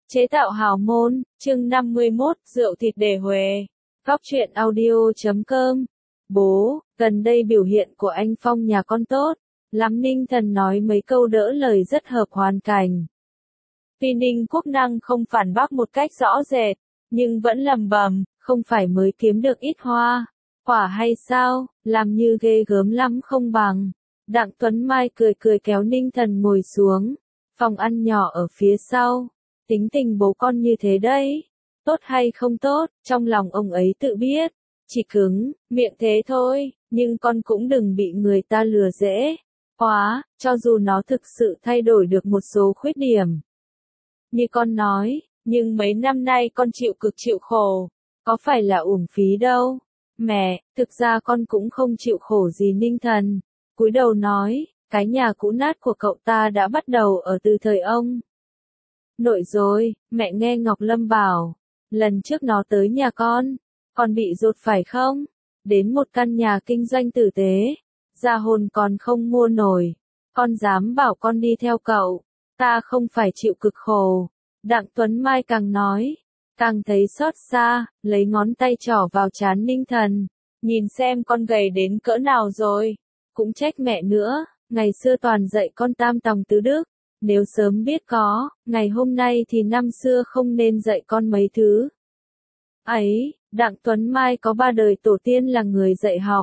Chế tạo hào môn, chương 51, rượu thịt để Huế. Góc truyện audio.com. Bố, gần đây biểu hiện của anh Phong nhà con tốt lắm. Ninh Thần nói mấy câu đỡ lời rất hợp hoàn cảnh. Tuy Ninh Quốc Năng không phản bác một cách rõ rệt, nhưng vẫn lẩm bẩm, không phải mới kiếm được ít hoa quả hay sao, làm như ghê gớm lắm không bằng. Đặng Tuấn Mai cười cười kéo Ninh Thần ngồi xuống. Phòng ăn nhỏ ở phía sau. Tính tình bố con như thế đấy, tốt hay không tốt, trong lòng ông ấy tự biết, chỉ cứng, miệng thế thôi, nhưng con cũng đừng bị người ta lừa dễ quá, cho dù nó thực sự thay đổi được một số khuyết điểm. Như con nói, nhưng mấy năm nay con chịu cực chịu khổ, có phải là uổng phí đâu. Mẹ, thực ra con cũng không chịu khổ gì. Ninh Thần cúi đầu nói, cái nhà cũ nát của cậu ta đã bắt đầu ở từ thời ông nội rồi. Mẹ nghe Ngọc Lâm bảo, lần trước nó tới nhà con bị dột phải không? Đến một căn nhà kinh doanh tử tế, ra hồn còn không mua nổi. Con dám bảo con đi theo cậu, ta không phải chịu cực khổ. Đặng Tuấn Mai càng nói, càng thấy xót xa, lấy ngón tay trỏ vào trán Ninh Thần. Nhìn xem con gầy đến cỡ nào rồi, cũng trách mẹ nữa, ngày xưa toàn dạy con tam tòng tứ đức. Nếu sớm biết có, ngày hôm nay thì năm xưa không nên dạy con mấy thứ ấy. Đặng Tuấn Mai có 3 đời tổ tiên là người dạy học.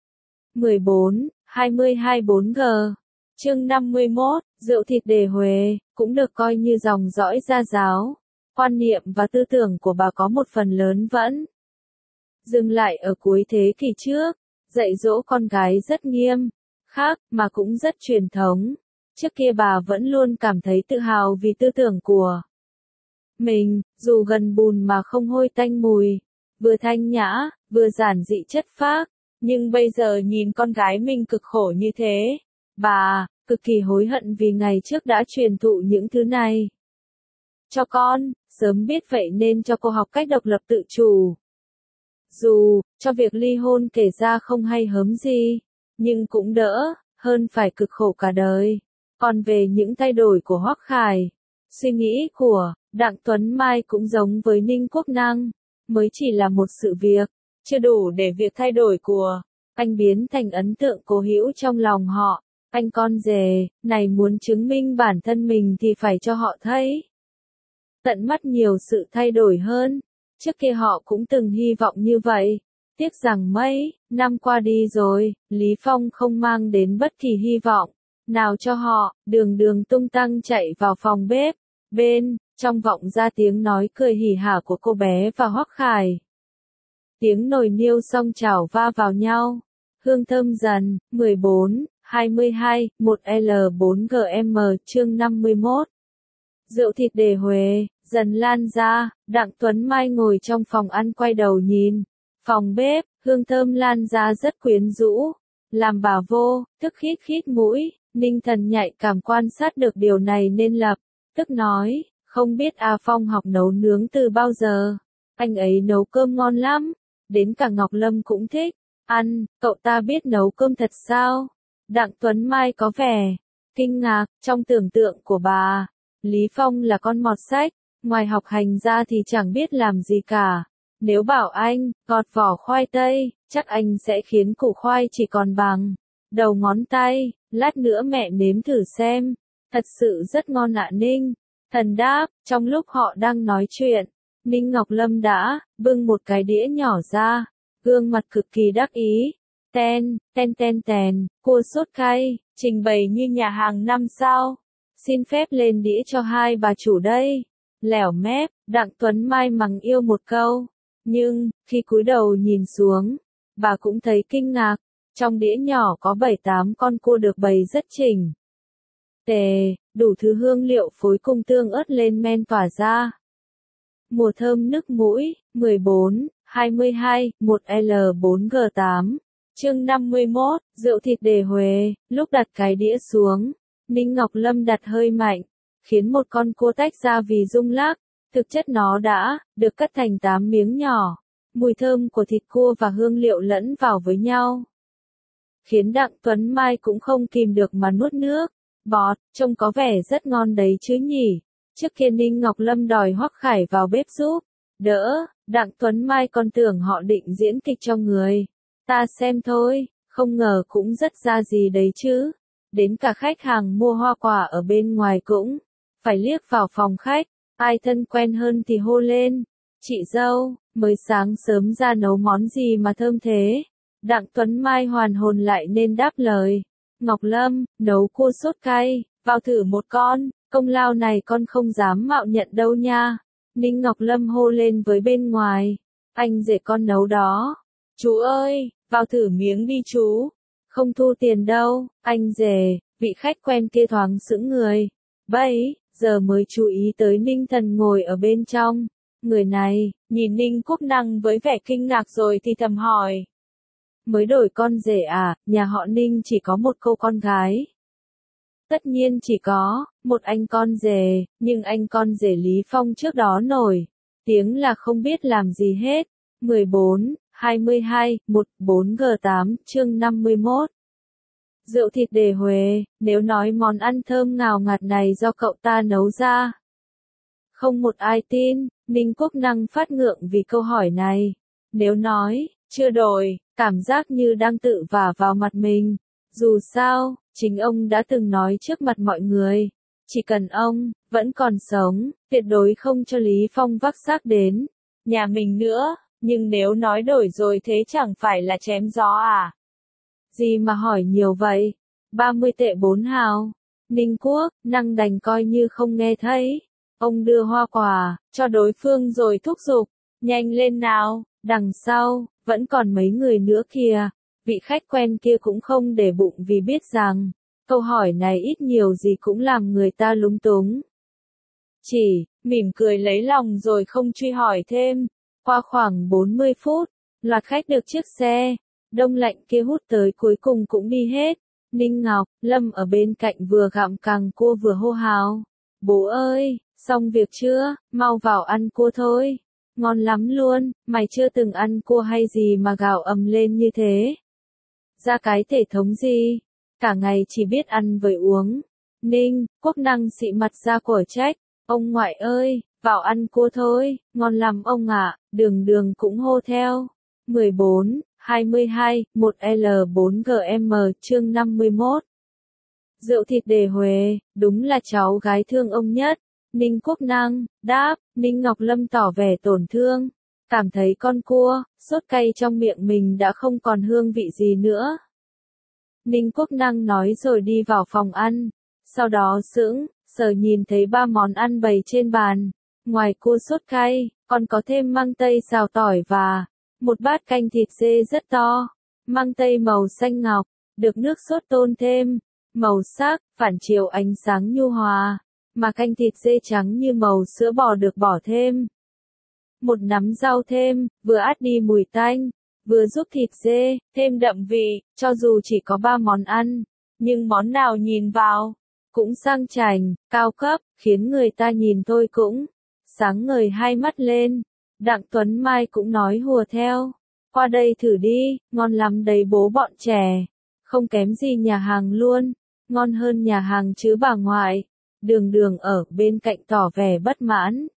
14, 22 4G. Chương 51, rượu thịt để Huế, cũng được coi như dòng dõi gia giáo. Quan niệm và tư tưởng của bà có một phần lớn vẫn dừng lại ở cuối thế kỷ trước, dạy dỗ con gái rất nghiêm khắc mà cũng rất truyền thống. Trước kia bà vẫn luôn cảm thấy tự hào vì tư tưởng của mình, dù gần bùn mà không hôi tanh mùi, vừa thanh nhã, vừa giản dị chất phác, nhưng bây giờ nhìn con gái mình cực khổ như thế, bà cực kỳ hối hận vì ngày trước đã truyền thụ những thứ này cho con, sớm biết vậy nên cho cô học cách độc lập tự chủ. Dù cho việc ly hôn kể ra không hay hớm gì, nhưng cũng đỡ hơn phải cực khổ cả đời. Còn về những thay đổi của Hoắc Khải, suy nghĩ của Đặng Tuấn Mai cũng giống với Ninh Quốc Năng, mới chỉ là một sự việc, chưa đủ để việc thay đổi của anh biến thành ấn tượng cố hữu trong lòng họ. Anh con rể này muốn chứng minh bản thân mình thì phải cho họ thấy tận mắt nhiều sự thay đổi hơn. Trước kia họ cũng từng hy vọng như vậy. Tiếc rằng mấy năm qua đi rồi, Lý Phong không mang đến bất kỳ hy vọng nào cho họ. Đường Đường tung tăng chạy vào phòng bếp, bên trong vọng ra tiếng nói cười hỉ hả của cô bé và Hoắc Khải. Tiếng nồi niêu xong chảo va vào nhau, hương thơm dần. 14, 22, 1L4GM. Chương 51. Rượu thịt để Huế dần lan ra. Đặng Tuấn Mai ngồi trong phòng ăn quay đầu nhìn phòng bếp, hương thơm lan ra rất quyến rũ, làm bà vô thức khít khít mũi. Ninh Thần nhạy cảm quan sát được điều này nên lập tức nói, không biết A Phong học nấu nướng từ bao giờ, anh ấy nấu cơm ngon lắm, đến cả Ngọc Lâm cũng thích ăn. Cậu ta biết nấu cơm thật sao? Đặng Tuấn Mai có vẻ kinh ngạc. Trong tưởng tượng của bà, Lý Phong là con mọt sách, ngoài học hành ra thì chẳng biết làm gì cả. Nếu bảo anh gọt vỏ khoai tây, chắc anh sẽ khiến củ khoai chỉ còn bằng đầu ngón tay. Lát nữa mẹ nếm thử xem, thật sự rất ngon ạ. Ninh Thần đáp. Trong lúc họ đang nói chuyện, Ninh Ngọc Lâm đã bưng một cái đĩa nhỏ ra, gương mặt cực kỳ đắc ý. Ten, cua sốt cay, trình bày như nhà hàng 5 sao. Xin phép lên đĩa cho hai bà chủ đây. Lẻo mép, Đặng Tuấn Mai mắng yêu một câu, nhưng khi cúi đầu nhìn xuống, bà cũng thấy kinh ngạc. Trong đĩa nhỏ có 7-8 con cua được bày rất chỉnh tề, đủ thứ hương liệu phối cùng tương ớt lên men tỏa ra. Mùa thơm nức mũi. 14, 22, 1L4G8. Chương 51, rượu thịt để Huế. Lúc đặt cái đĩa xuống, Ninh Ngọc Lâm đặt hơi mạnh, khiến một con cua tách ra vì rung lắc. Thực chất nó đã được cắt thành 8 miếng nhỏ. Mùi thơm của thịt cua và hương liệu lẫn vào với nhau, khiến Đặng Tuấn Mai cũng không kìm được mà nuốt nước bọt. Trông có vẻ rất ngon đấy chứ nhỉ? Trước kia Ninh Ngọc Lâm đòi Hoắc Khải vào bếp giúp đỡ, Đặng Tuấn Mai còn tưởng họ định diễn kịch cho người ta xem thôi, không ngờ cũng rất ra gì đấy chứ. Đến cả khách hàng mua hoa quả ở bên ngoài cũng phải liếc vào phòng khách, ai thân quen hơn thì hô lên, chị dâu, mới sáng sớm ra nấu món gì mà thơm thế. Đặng Tuấn Mai hoàn hồn lại nên đáp lời, Ngọc Lâm, nấu cua sốt cay, vào thử một con, công lao này con không dám mạo nhận đâu nha. Ninh Ngọc Lâm hô lên với bên ngoài, anh rể con nấu đó. Chú ơi, vào thử miếng đi chú. Không thu tiền đâu, anh rể. Vị khách quen kia thoáng sững người. Bấy giờ mới chú ý tới Ninh Thần ngồi ở bên trong. Người này, nhìn Ninh Quốc Năng với vẻ kinh ngạc rồi thì thầm hỏi. Mới đổi con rể à, nhà họ Ninh chỉ có một cô con gái. Tất nhiên chỉ có một anh con rể, nhưng anh con rể Lý Phong trước đó nổi tiếng là không biết làm gì hết. 14, 22, 14G8, chương 51. Rượu thịt đề Huế, nếu nói món ăn thơm ngào ngạt này do cậu ta nấu ra, không một ai tin. Ninh Quốc Năng phát ngượng vì câu hỏi này. Nếu nói chưa đổi, cảm giác như đang tự vả vào mặt mình. Dù sao, chính ông đã từng nói trước mặt mọi người, chỉ cần ông vẫn còn sống, tuyệt đối không cho Lý Phong vác xác đến nhà mình nữa. Nhưng nếu nói đổi rồi thế chẳng phải là chém gió à? Gì mà hỏi nhiều vậy? 30 tệ 4 hào. Ninh Quốc Năng đành coi như không nghe thấy. Ông đưa hoa quả cho đối phương rồi thúc giục, nhanh lên nào, đằng sau vẫn còn mấy người nữa kìa. Vị khách quen kia cũng không để bụng vì biết rằng câu hỏi này ít nhiều gì cũng làm người ta lúng túng. Chỉ mỉm cười lấy lòng rồi không truy hỏi thêm. Qua khoảng 40 phút, loạt khách được chiếc xe đông lạnh kia hút tới cuối cùng cũng đi hết. Ninh Ngọc Lâm ở bên cạnh vừa gặm càng cua vừa hô hào. Bố ơi, xong việc chưa, mau vào ăn cua thôi. Ngon lắm luôn, mày chưa từng ăn cua hay gì mà gào ầm lên như thế. Ra cái thể thống gì, cả ngày chỉ biết ăn với uống. Ninh Quốc Năng xị mặt ra của trách, ông ngoại ơi, vào ăn cua thôi, ngon lắm ông ạ. Đường Đường cũng hô theo. 14, 22, 1L4GM, chương 51. Rượu thịt đề Huế, đúng là cháu gái thương ông nhất. Ninh Quốc Năng đáp. Ninh Ngọc Lâm tỏ vẻ tổn thương, cảm thấy con cua sốt cay trong miệng mình đã không còn hương vị gì nữa. Ninh Quốc Năng nói rồi đi vào phòng ăn, sau đó sững sờ nhìn thấy 3 món ăn bày trên bàn. Ngoài cua sốt cay, còn có thêm măng tây xào tỏi và một bát canh thịt dê rất to. Măng tây màu xanh ngọc, được nước sốt tôn thêm màu sắc phản chiếu ánh sáng nhu hòa, mà canh thịt dê trắng như màu sữa bò được bỏ thêm một nắm rau thêm, vừa át đi mùi tanh, vừa giúp thịt dê thêm đậm vị. Cho dù chỉ có 3 món ăn, nhưng món nào nhìn vào cũng sang chảnh, cao cấp, khiến người ta nhìn thôi cũng sáng ngời hai mắt lên. Đặng Tuấn Mai cũng nói hùa theo, qua đây thử đi, ngon lắm đấy bố bọn trẻ, không kém gì nhà hàng luôn, ngon hơn nhà hàng chứ bà ngoại. Đường Đường ở bên cạnh tỏ vẻ bất mãn.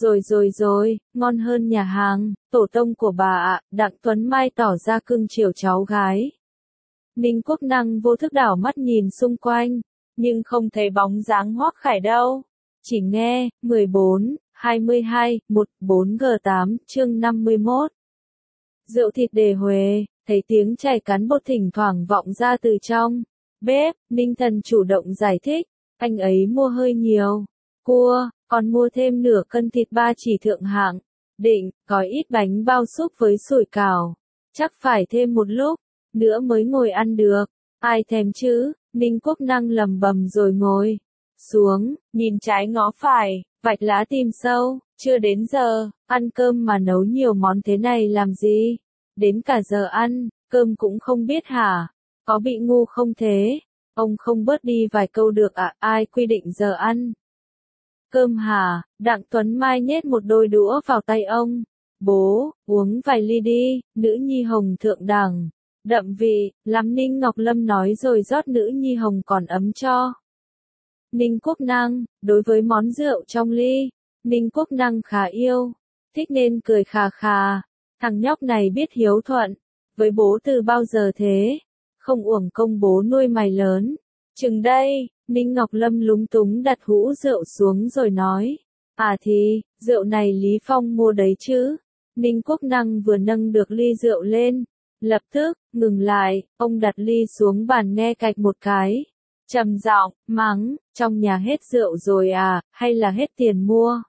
Rồi, ngon hơn nhà hàng, tổ tông của bà ạ. Đặng Tuấn Mai tỏ ra cưng chiều cháu gái. Ninh Quốc Năng vô thức đảo mắt nhìn xung quanh, nhưng không thấy bóng dáng Hoắc Khải đâu. Chỉ nghe, 14, 22, 14G8, chương 51. Rượu thịt đề Huế, thấy tiếng chảy cán bột thỉnh thoảng vọng ra từ trong bếp. Ninh Thần chủ động giải thích, anh ấy mua hơi nhiều cua, còn mua thêm nửa cân thịt ba chỉ thượng hạng, định gói ít bánh bao súp với sủi cảo, chắc phải thêm một lúc nữa mới ngồi ăn được. Ai thèm chứ? Ninh Quốc Năng lầm bầm rồi ngồi xuống, nhìn trái ngó phải, vạch lá tìm sâu. Chưa đến giờ ăn cơm mà nấu nhiều món thế này làm gì? Đến cả giờ ăn cơm cũng không biết hả? Có bị ngu không thế? Ông không bớt đi vài câu được à? Ai quy định giờ ăn cơm hả? Đặng Tuấn Mai nhét một đôi đũa vào tay ông. Bố, uống vài ly đi, nữ nhi hồng thượng đẳng, đậm vị lắm. Ninh Ngọc Lâm nói rồi rót nữ nhi hồng còn ấm cho Ninh Quốc Năng, đối với món rượu trong ly, Ninh Quốc Năng khá yêu, thích nên cười khà khà. Thằng nhóc này biết hiếu thuận, với bố từ bao giờ thế, không uổng công bố nuôi mày lớn. Chừng đây, Ninh Ngọc Lâm lúng túng đặt hũ rượu xuống rồi nói, à thì, rượu này Lý Phong mua đấy chứ. Ninh Quốc Năng vừa nâng được ly rượu lên, lập tức, ngừng lại, ông đặt ly xuống bàn nghe cạch một cái. Trầm giọng, mắng, trong nhà hết rượu rồi à, hay là hết tiền mua?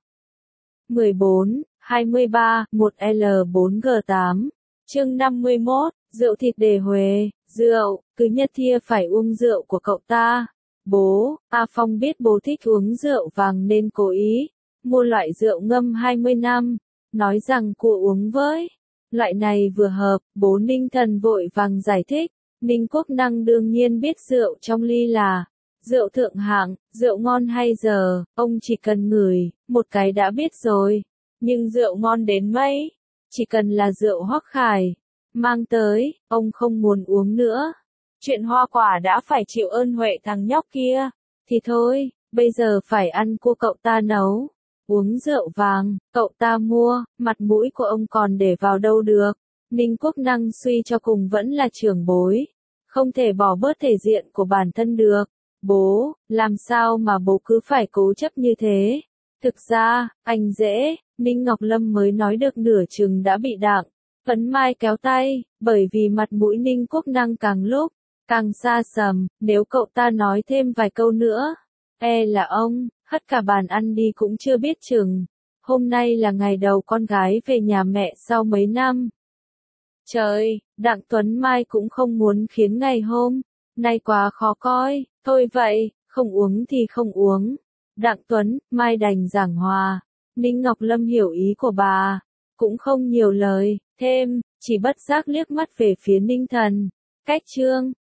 14, 23, 1L4G8, chương 51, rượu thịt đề Huế, rượu, cứ nhất thiết phải uống rượu của cậu ta. Bố, A Phong biết bố thích uống rượu vàng nên cố ý mua loại rượu ngâm 20 năm, nói rằng cô uống với. Loại này vừa hợp, bố Ninh Thần vội vàng giải thích. Ninh Quốc Năng đương nhiên biết rượu trong ly là rượu thượng hạng, rượu ngon hay giờ, ông chỉ cần ngửi, một cái đã biết rồi. Nhưng rượu ngon đến mấy, chỉ cần là rượu Hoắc Khải mang tới, ông không muốn uống nữa. Chuyện hoa quả đã phải chịu ơn huệ thằng nhóc kia, thì thôi, bây giờ phải ăn cua cậu ta nấu. Uống rượu vàng, cậu ta mua, mặt mũi của ông còn để vào đâu được. Ninh Quốc Năng suy cho cùng vẫn là trưởng bối, không thể bỏ bớt thể diện của bản thân được. Bố, làm sao mà bố cứ phải cố chấp như thế? Thực ra, anh dễ, Ninh Ngọc Lâm mới nói được nửa chừng đã bị Đặng Phấn Mai kéo tay, bởi vì mặt mũi Ninh Quốc Năng càng lúc càng xa sầm, nếu cậu ta nói thêm vài câu nữa, là ông hất cả bàn ăn đi cũng chưa biết chừng. Hôm nay là ngày đầu con gái về nhà mẹ sau mấy năm. Trời, Đặng Tuấn Mai cũng không muốn khiến ngày hôm nay quá khó coi, thôi vậy, không uống thì không uống. Đặng Tuấn Mai đành giảng hòa. Ninh Ngọc Lâm hiểu ý của bà, cũng không nhiều lời thêm, chỉ bất giác liếc mắt về phía Ninh Thần. Cách chương